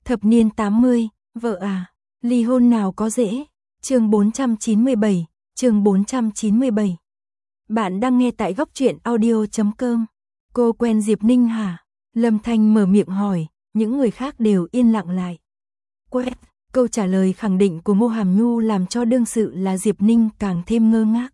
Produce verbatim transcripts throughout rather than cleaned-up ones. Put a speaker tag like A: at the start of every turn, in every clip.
A: Thập niên tám mươi, vợ à, ly hôn nào có dễ. Chương bốn trăm chín mươi bảy, chương bốn trăm chín mươi bảy. Bạn đang nghe tại góc truyện audio chấm com. Cô quen Diệp Ninh hả? Lâm Thanh mở miệng hỏi, những người khác đều yên lặng lại. Quen, câu trả lời khẳng định của Ngô Hàm Nhu làm cho đương sự là Diệp Ninh càng thêm ngơ ngác.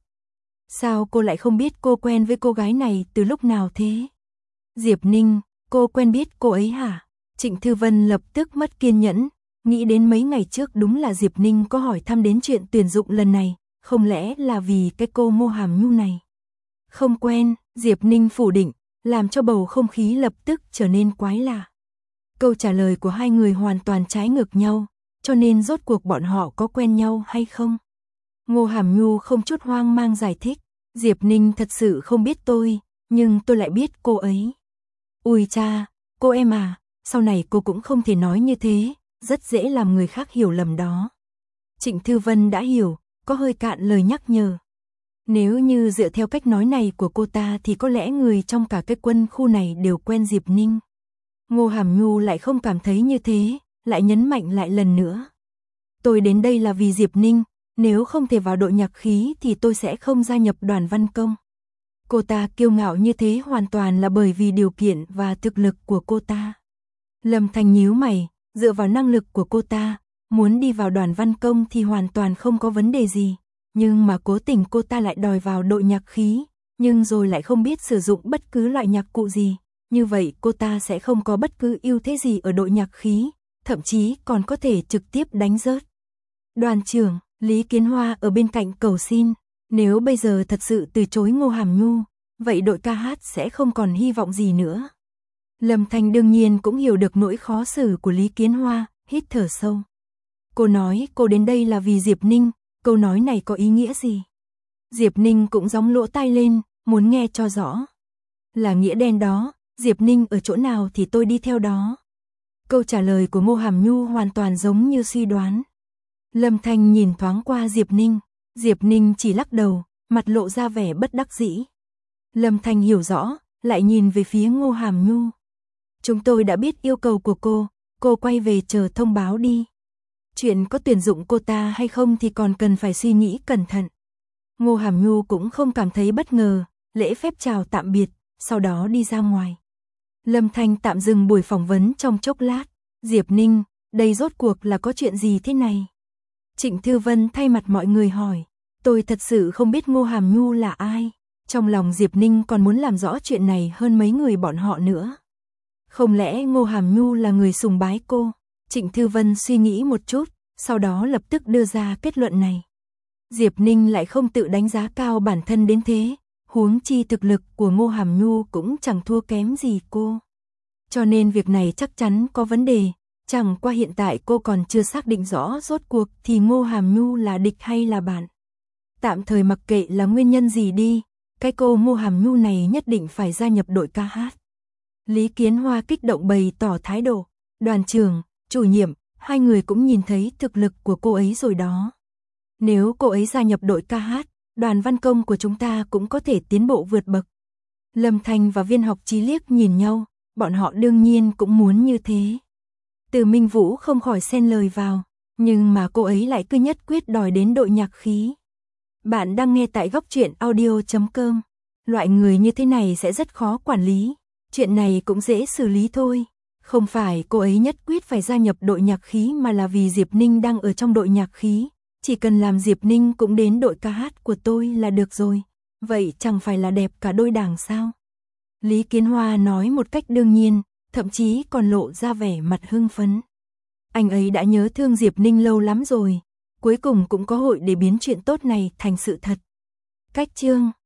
A: Sao cô lại không biết cô quen với cô gái này từ lúc nào thế? Diệp Ninh, cô quen biết cô ấy hả? Trịnh Thư Vân lập tức mất kiên nhẫn, nghĩ đến mấy ngày trước đúng là Diệp Ninh có hỏi thăm đến chuyện tuyển dụng lần này, không lẽ là vì cái cô Ngô Hàm Nhu này? Không quen, Diệp Ninh phủ định, làm cho bầu không khí lập tức trở nên quái lạ. Câu trả lời của hai người hoàn toàn trái ngược nhau, cho nên rốt cuộc bọn họ có quen nhau hay không? Ngô Hàm Nhu không chút hoang mang giải thích, Diệp Ninh thật sự không biết tôi, nhưng tôi lại biết cô ấy. Ui cha, cô em à, sau này cô cũng không thể nói như thế, rất dễ làm người khác hiểu lầm đó. Trịnh Thư Vân đã hiểu, có hơi cạn lời nhắc nhở. Nếu như dựa theo cách nói này của cô ta thì có lẽ người trong cả cái quân khu này đều quen Diệp Ninh. Ngô Hàm Nhu lại không cảm thấy như thế, lại nhấn mạnh lại lần nữa. Tôi đến đây là vì Diệp Ninh, nếu không thể vào đội nhạc khí thì tôi sẽ không gia nhập đoàn văn công. Cô ta kiêu ngạo như thế hoàn toàn là bởi vì điều kiện và thực lực của cô ta. Lâm Thanh nhíu mày, dựa vào năng lực của cô ta, muốn đi vào đoàn văn công thì hoàn toàn không có vấn đề gì. Nhưng mà cố tình cô ta lại đòi vào đội nhạc khí, nhưng rồi lại không biết sử dụng bất cứ loại nhạc cụ gì. Như vậy cô ta sẽ không có bất cứ ưu thế gì ở đội nhạc khí, thậm chí còn có thể trực tiếp đánh rớt. Đoàn trưởng, Lý Kiến Hoa ở bên cạnh cầu xin, nếu bây giờ thật sự từ chối Ngô Hàm Nhu, vậy đội ca hát sẽ không còn hy vọng gì nữa. Lâm Thanh đương nhiên cũng hiểu được nỗi khó xử của Lý Kiến Hoa, hít thở sâu. Cô nói cô đến đây là vì Diệp Ninh, câu nói này có ý nghĩa gì? Diệp Ninh cũng gióng lỗ tai lên, muốn nghe cho rõ. Là nghĩa đen đó, Diệp Ninh ở chỗ nào thì tôi đi theo đó. Câu trả lời của Ngô Hàm Nhu hoàn toàn giống như suy đoán. Lâm Thanh nhìn thoáng qua Diệp Ninh, Diệp Ninh chỉ lắc đầu, mặt lộ ra vẻ bất đắc dĩ. Lâm Thanh hiểu rõ, lại nhìn về phía Ngô Hàm Nhu. Chúng tôi đã biết yêu cầu của cô, cô quay về chờ thông báo đi. Chuyện có tuyển dụng cô ta hay không thì còn cần phải suy nghĩ cẩn thận. Ngô Hàm Nhu cũng không cảm thấy bất ngờ, lễ phép chào tạm biệt, sau đó đi ra ngoài. Lâm Thanh tạm dừng buổi phỏng vấn trong chốc lát. Diệp Ninh, đây rốt cuộc là có chuyện gì thế này? Trịnh Thư Vân thay mặt mọi người hỏi. Tôi thật sự không biết Ngô Hàm Nhu là ai. Trong lòng Diệp Ninh còn muốn làm rõ chuyện này hơn mấy người bọn họ nữa. Không lẽ Ngô Hàm Nhu là người sùng bái cô? Trịnh Thư Vân suy nghĩ một chút, sau đó lập tức đưa ra kết luận này. Diệp Ninh lại không tự đánh giá cao bản thân đến thế, huống chi thực lực của Ngô Hàm Nhu cũng chẳng thua kém gì cô. Cho nên việc này chắc chắn có vấn đề, chẳng qua hiện tại cô còn chưa xác định rõ rốt cuộc thì Ngô Hàm Nhu là địch hay là bạn. Tạm thời mặc kệ là nguyên nhân gì đi, cái cô Ngô Hàm Nhu này nhất định phải gia nhập đội ca hát. Lý Kiến Hoa kích động bày tỏ thái độ, đoàn trưởng, chủ nhiệm, hai người cũng nhìn thấy thực lực của cô ấy rồi đó. Nếu cô ấy gia nhập đội ca hát, đoàn văn công của chúng ta cũng có thể tiến bộ vượt bậc. Lâm Thanh và Viên Học Chí liếc nhìn nhau, bọn họ đương nhiên cũng muốn như thế. Từ Minh Vũ không khỏi xen lời vào, nhưng mà cô ấy lại cứ nhất quyết đòi đến đội nhạc khí. Bạn đang nghe tại góc truyện audio chấm com. Loại người như thế này sẽ rất khó quản lý, chuyện này cũng dễ xử lý thôi. Không phải cô ấy nhất quyết phải gia nhập đội nhạc khí mà là vì Diệp Ninh đang ở trong đội nhạc khí. Chỉ cần làm Diệp Ninh cũng đến đội ca hát của tôi là được rồi. Vậy chẳng phải là đẹp cả đôi đảng sao? Lý Kiến Hoa nói một cách đương nhiên, thậm chí còn lộ ra vẻ mặt hưng phấn. Anh ấy đã nhớ thương Diệp Ninh lâu lắm rồi, cuối cùng cũng có hội để biến chuyện tốt này thành sự thật. Cách chương